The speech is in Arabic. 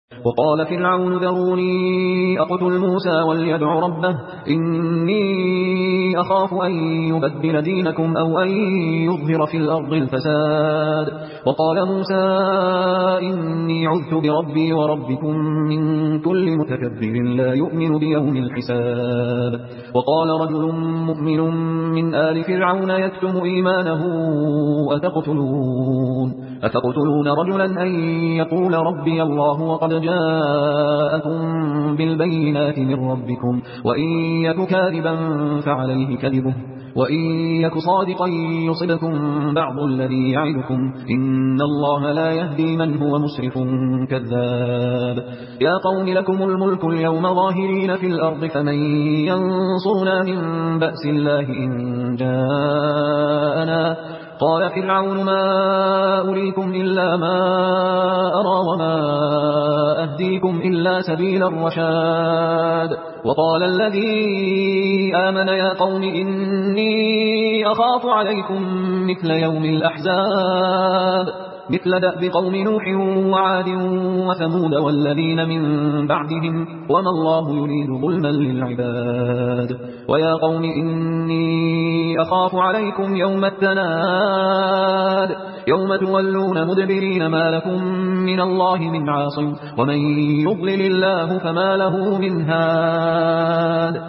وقال فرعون ذروني أقتل موسى وليدع ربه إني أخاف أن يبدل دينكم أو أن يظهر في الأرض الفساد. وقال موسى إني عذت بربي وربكم من كل متكبر لا يؤمن بيوم الحساب. وقال رجل مؤمن من آل فرعون يكتم إيمانه أتقتلون رجلا أن يقول ربي الله وقد جاءكم بالبينات من ربكم وإن يك كاذبا فعليه كذبه وإن يك صادقا يصبكم بعض الذي يعدكم إن الله لا يهدي من هو مسرف كذاب. يا قوم لكم الملك اليوم ظاهرين في الأرض فمن ينصرنا من بأس الله إن جاءنا. قال فرعون ما أريكم إلا ما أرى وما أهديكم إلا سبيل الرشاد. وقال الذي آمن يا قوم إني أخاف عليكم مثل يوم الأحزاب مثل دأب قوم نوح وعاد وثمود والذين من بعدهم وما الله يريد ظلما للعباد. ويا قوم إني أخاف عليكم يوم التناد يوم تولون مدبرين ما لكم من الله من عاصم ومن يضلل الله فما له من هاد.